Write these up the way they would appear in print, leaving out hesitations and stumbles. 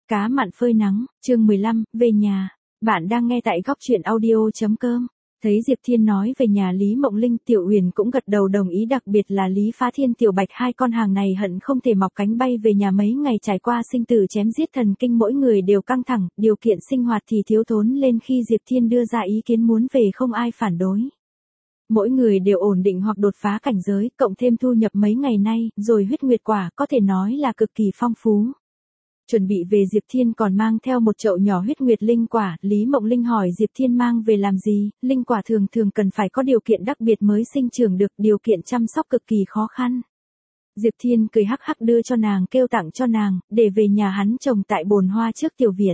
Cá mặn phơi nắng, chương 15, về nhà. Bạn đang nghe tại góc truyện audio.com. Thấy Diệp Thiên nói về nhà Lý Mộng Linh, Tiểu Uyển cũng gật đầu đồng ý, đặc biệt là Lý Phá Thiên, Tiểu Bạch, hai con hàng này hận không thể mọc cánh bay về nhà. Mấy ngày trải qua sinh tử chém giết thần kinh, mỗi người đều căng thẳng, điều kiện sinh hoạt thì thiếu thốn lên. Khi Diệp Thiên đưa ra ý kiến muốn về không ai phản đối. Mỗi người đều ổn định hoặc đột phá cảnh giới, cộng thêm thu nhập mấy ngày nay, rồi huyết nguyệt quả có thể nói là cực kỳ phong phú. Chuẩn bị về, Diệp Thiên còn mang theo một chậu nhỏ huyết nguyệt linh quả. Lý Mộng Linh hỏi Diệp Thiên mang về làm gì, linh quả thường cần phải có điều kiện đặc biệt mới sinh trưởng được, điều kiện chăm sóc cực kỳ khó khăn. Diệp Thiên cười hắc hắc đưa cho nàng, kêu tặng cho nàng, để về nhà hắn trồng tại bồn hoa trước tiểu viện.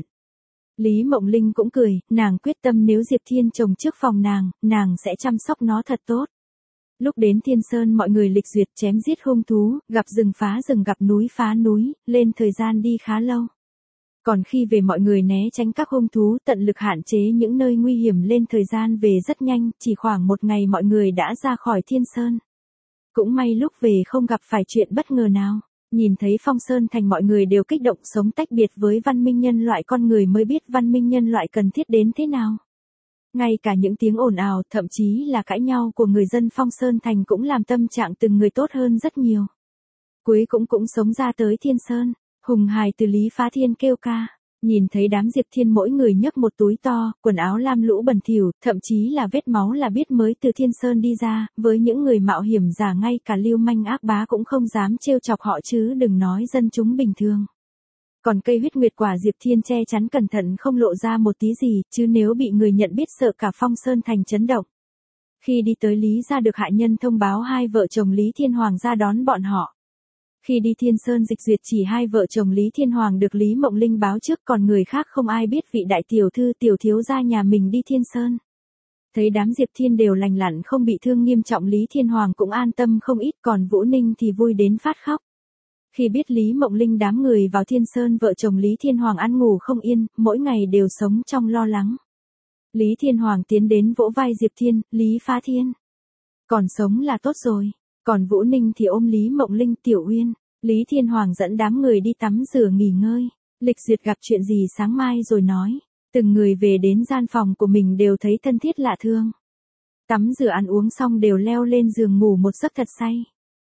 Lý Mộng Linh cũng cười, nàng quyết tâm nếu Diệp Thiên trồng trước phòng nàng sẽ chăm sóc nó thật tốt. Lúc đến Thiên Sơn mọi người lịch duyệt chém giết hung thú, gặp rừng phá rừng, gặp núi phá núi, lên thời gian đi khá lâu. Còn khi về mọi người né tránh các hung thú, tận lực hạn chế những nơi nguy hiểm, lên thời gian về rất nhanh, chỉ khoảng một ngày mọi người đã ra khỏi Thiên Sơn. Cũng may lúc về không gặp phải chuyện bất ngờ nào. Nhìn thấy Phong Sơn Thành mọi người đều kích động, sống tách biệt với văn minh nhân loại, con người mới biết văn minh nhân loại cần thiết đến thế nào. Ngay cả những tiếng ồn ào, thậm chí là cãi nhau của người dân Phong Sơn Thành cũng làm tâm trạng từng người tốt hơn rất nhiều. Cuối cũng sống ra tới Thiên Sơn, hùng hài từ Lý Phá Thiên kêu ca. Nhìn thấy đám Diệp Thiên mỗi người nhấc một túi to, quần áo lam lũ bẩn thỉu, thậm chí là vết máu là biết mới từ Thiên Sơn đi ra, với những người mạo hiểm giả ngay cả lưu manh ác bá cũng không dám trêu chọc họ chứ đừng nói dân chúng bình thường. Còn cây huyết nguyệt quả Diệp Thiên che chắn cẩn thận không lộ ra một tí gì, chứ nếu bị người nhận biết sợ cả Phong Sơn Thành chấn động. Khi đi tới Lý gia được hạ nhân thông báo hai vợ chồng Lý Thiên Hoàng ra đón bọn họ. Khi đi Thiên Sơn dịch duyệt chỉ hai vợ chồng Lý Thiên Hoàng được Lý Mộng Linh báo trước, còn người khác không ai biết vị đại tiểu thư tiểu thiếu gia nhà mình đi Thiên Sơn. Thấy đám Diệp Thiên đều lành lặn không bị thương nghiêm trọng, Lý Thiên Hoàng cũng an tâm không ít, còn Vũ Ninh thì vui đến phát khóc. Khi biết Lý Mộng Linh đám người vào Thiên Sơn, vợ chồng Lý Thiên Hoàng ăn ngủ không yên, mỗi ngày đều sống trong lo lắng. Lý Thiên Hoàng tiến đến vỗ vai Diệp Thiên, Lý Phá Thiên. Còn sống là tốt rồi. Còn Vũ Ninh thì ôm Lý Mộng Linh, Tiểu Uyên. Lý Thiên Hoàng dẫn đám người đi tắm rửa nghỉ ngơi. Lịch duyệt gặp chuyện gì sáng mai rồi nói. Từng người về đến gian phòng của mình đều thấy thân thiết lạ thương. Tắm rửa ăn uống xong đều leo lên giường ngủ một giấc thật say.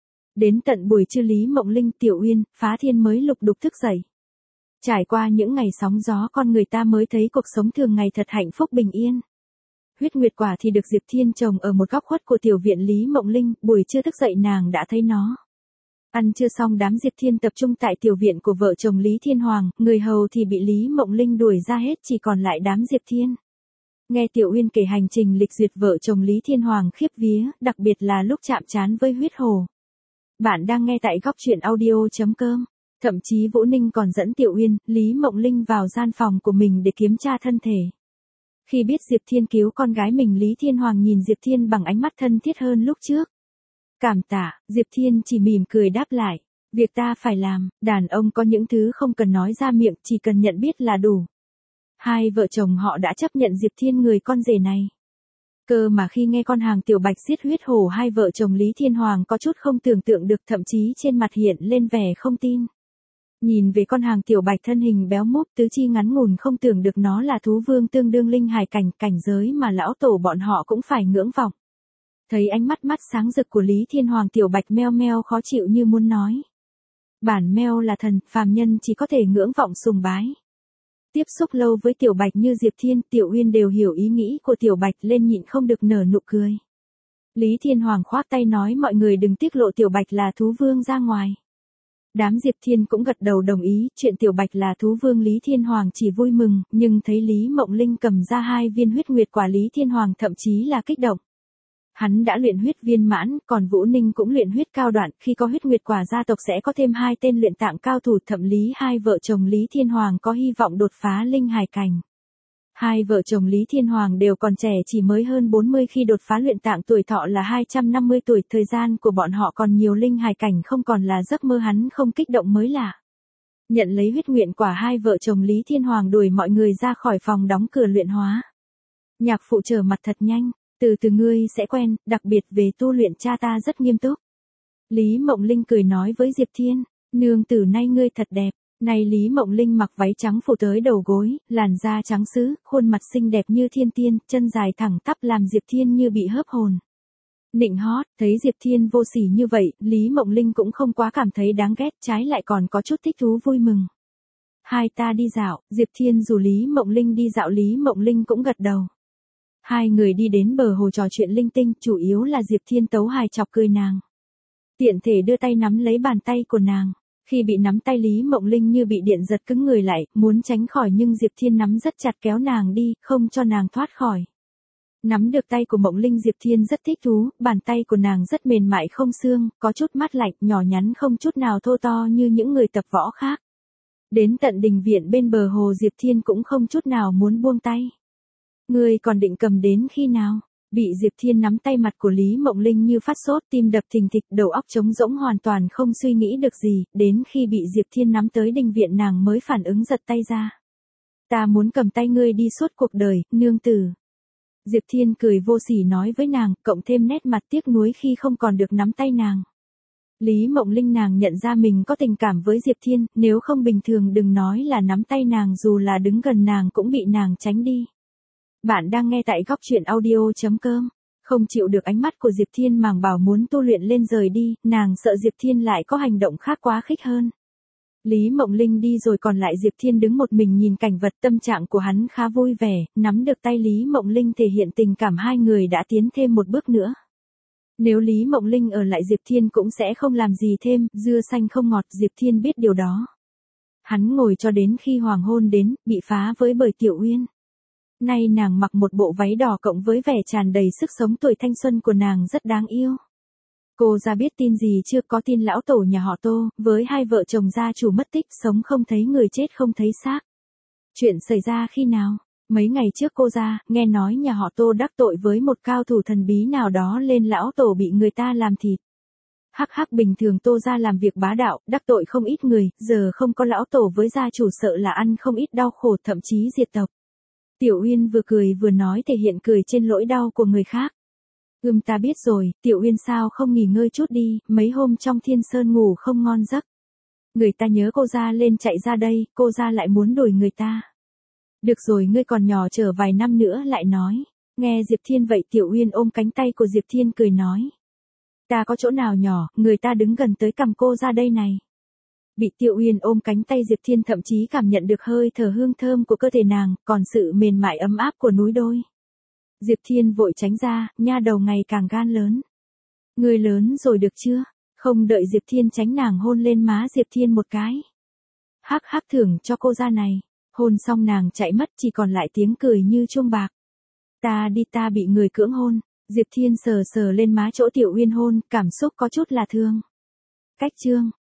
Đến tận buổi trưa Lý Mộng Linh, Tiểu Uyên, Phá Thiên mới lục đục thức dậy. Trải qua những ngày sóng gió, con người ta mới thấy cuộc sống thường ngày thật hạnh phúc bình yên. Huyết nguyệt quả thì được Diệp Thiên trồng ở một góc khuất của tiểu viện Lý Mộng Linh, buổi trưa thức dậy nàng đã thấy nó. Ăn trưa xong đám Diệp Thiên tập trung tại tiểu viện của vợ chồng Lý Thiên Hoàng, người hầu thì bị Lý Mộng Linh đuổi ra hết, chỉ còn lại đám Diệp Thiên. Nghe Tiểu Uyên kể hành trình lịch duyệt, vợ chồng Lý Thiên Hoàng khiếp vía, đặc biệt là lúc chạm trán với huyết hồ. Bạn đang nghe tại góc truyện audio.com. Thậm chí Vũ Ninh còn dẫn Tiểu Uyên, Lý Mộng Linh vào gian phòng của mình để kiểm tra thân thể. Khi biết Diệp Thiên cứu con gái mình, Lý Thiên Hoàng nhìn Diệp Thiên bằng ánh mắt thân thiết hơn lúc trước. Cảm tạ, Diệp Thiên chỉ mỉm cười đáp lại. Việc ta phải làm, đàn ông có những thứ không cần nói ra miệng, chỉ cần nhận biết là đủ. Hai vợ chồng họ đã chấp nhận Diệp Thiên người con rể này. Cơ mà khi nghe con hàng Tiểu Bạch giết huyết hổ, hai vợ chồng Lý Thiên Hoàng có chút không tưởng tượng được, thậm chí trên mặt hiện lên vẻ không tin. Nhìn về con hàng Tiểu Bạch thân hình béo múp, tứ chi ngắn ngủn, không tưởng được nó là thú vương tương đương linh hài cảnh giới mà lão tổ bọn họ cũng phải ngưỡng vọng. Thấy ánh mắt sáng rực của Lý Thiên Hoàng, Tiểu Bạch meo meo khó chịu như muốn nói. Bản meo là thần, phàm nhân chỉ có thể ngưỡng vọng sùng bái. Tiếp xúc lâu với Tiểu Bạch như Diệp Thiên, Tiểu Uyên đều hiểu ý nghĩ của Tiểu Bạch, lên nhịn không được nở nụ cười. Lý Thiên Hoàng khoác tay nói mọi người đừng tiết lộ Tiểu Bạch là thú vương ra ngoài. Đám Diệp Thiên cũng gật đầu đồng ý, chuyện Tiểu Bạch là thú vương Lý Thiên Hoàng chỉ vui mừng, nhưng thấy Lý Mộng Linh cầm ra 2 viên huyết nguyệt quả, Lý Thiên Hoàng thậm chí là kích động. Hắn đã luyện huyết viên mãn, còn Vũ Ninh cũng luyện huyết cao đoạn, khi có huyết nguyệt quả gia tộc sẽ có thêm 2 tên luyện tạng cao thủ, thậm chí hai vợ chồng Lý Thiên Hoàng có hy vọng đột phá linh hài cảnh. Hai vợ chồng Lý Thiên Hoàng đều còn trẻ, chỉ mới hơn 40 khi đột phá luyện tạng, tuổi thọ là 250 tuổi, thời gian của bọn họ còn nhiều, linh hài cảnh không còn là giấc mơ, hắn không kích động mới lạ. Nhận lấy huyết nguyện quả, hai vợ chồng Lý Thiên Hoàng đuổi mọi người ra khỏi phòng, đóng cửa luyện hóa. Nhạc phụ trở mặt thật nhanh, từ từ ngươi sẽ quen, đặc biệt về tu luyện cha ta rất nghiêm túc. Lý Mộng Linh cười nói với Diệp Thiên, nương tử nay ngươi thật đẹp. Này Lý Mộng Linh mặc váy trắng phủ tới đầu gối, làn da trắng sứ, khuôn mặt xinh đẹp như thiên tiên, chân dài thẳng tắp làm Diệp Thiên như bị hớp hồn. Nịnh hót, thấy Diệp Thiên vô sỉ như vậy, Lý Mộng Linh cũng không quá cảm thấy đáng ghét, trái lại còn có chút thích thú vui mừng. Hai ta đi dạo, Diệp Thiên rủ Lý Mộng Linh đi dạo, Lý Mộng Linh cũng gật đầu. Hai người đi đến bờ hồ trò chuyện linh tinh, chủ yếu là Diệp Thiên tấu hài chọc cười nàng. Tiện thể đưa tay nắm lấy bàn tay của nàng. Khi bị nắm tay Lý Mộng Linh như bị điện giật cứng người lại, muốn tránh khỏi nhưng Diệp Thiên nắm rất chặt kéo nàng đi, không cho nàng thoát khỏi. Nắm được tay của Mộng Linh, Diệp Thiên rất thích thú, bàn tay của nàng rất mềm mại không xương, có chút mát lạnh, nhỏ nhắn không chút nào thô to như những người tập võ khác. Đến tận đình viện bên bờ hồ Diệp Thiên cũng không chút nào muốn buông tay. Ngươi còn định cầm đến khi nào? Bị Diệp Thiên nắm tay, mặt của Lý Mộng Linh như phát sốt, tim đập thình thịch, đầu óc trống rỗng, hoàn toàn không suy nghĩ được gì, đến khi bị Diệp Thiên nắm tới đình viện nàng mới phản ứng, giật tay ra. Ta muốn cầm tay ngươi đi suốt cuộc đời, nương tử. Diệp Thiên cười vô sỉ nói với nàng, cộng thêm nét mặt tiếc nuối khi không còn được nắm tay nàng. Lý Mộng Linh nàng nhận ra mình có tình cảm với Diệp Thiên, nếu không bình thường đừng nói là nắm tay nàng, dù là đứng gần nàng cũng bị nàng tránh đi. Bạn đang nghe tại góc truyện audio.com. Không chịu được ánh mắt của Diệp Thiên, màng bảo muốn tu luyện lên rời đi, nàng sợ Diệp Thiên lại có hành động khác quá khích hơn. Lý Mộng Linh đi rồi còn lại Diệp Thiên đứng một mình nhìn cảnh vật, tâm trạng của hắn khá vui vẻ, nắm được tay Lý Mộng Linh thể hiện tình cảm, hai người đã tiến thêm một bước nữa. Nếu Lý Mộng Linh ở lại Diệp Thiên cũng sẽ không làm gì thêm, dưa xanh không ngọt, Diệp Thiên biết điều đó. Hắn ngồi cho đến khi hoàng hôn đến, bị phá với bởi Tiểu Uyên. Nay nàng mặc một bộ váy đỏ cộng với vẻ tràn đầy sức sống, tuổi thanh xuân của nàng rất đáng yêu. Cô ra biết tin gì chưa? Có tin lão tổ nhà họ Tô, với hai vợ chồng gia chủ mất tích, sống không thấy người, chết không thấy xác. Chuyện xảy ra khi nào? Mấy ngày trước cô ra, nghe nói nhà họ Tô đắc tội với một cao thủ thần bí nào đó lên lão tổ bị người ta làm thịt. Hắc hắc, bình thường Tô ra làm việc bá đạo, đắc tội không ít người, giờ không có lão tổ với gia chủ sợ là ăn không ít đau khổ, thậm chí diệt tộc. Tiểu Uyên vừa cười vừa nói, thể hiện cười trên nỗi đau của người khác. Ta biết rồi, Tiểu Uyên sao không nghỉ ngơi chút đi, mấy hôm trong Thiên Sơn ngủ không ngon giấc. Người ta nhớ cô ra lên chạy ra đây, cô ra lại muốn đuổi người ta. Được rồi, ngươi còn nhỏ, chờ vài năm nữa lại nói. Nghe Diệp Thiên vậy, Tiểu Uyên ôm cánh tay của Diệp Thiên cười nói. Ta có chỗ nào nhỏ, người ta đứng gần tới cầm cô ra đây này. Bị Tiểu Uyên ôm cánh tay, Diệp Thiên thậm chí cảm nhận được hơi thở hương thơm của cơ thể nàng, còn sự mềm mại ấm áp của núi đôi. Diệp Thiên vội tránh ra, nha đầu ngày càng gan lớn. Ngươi lớn rồi được chưa? Không đợi Diệp Thiên tránh, nàng hôn lên má Diệp Thiên một cái. Hắc hắc, thưởng cho cô ra này. Hôn xong nàng chạy mất, chỉ còn lại tiếng cười như chuông bạc. Ta đi, ta bị người cưỡng hôn. Diệp Thiên sờ sờ lên má chỗ Tiểu Uyên hôn, cảm xúc có chút là thương. Cách chương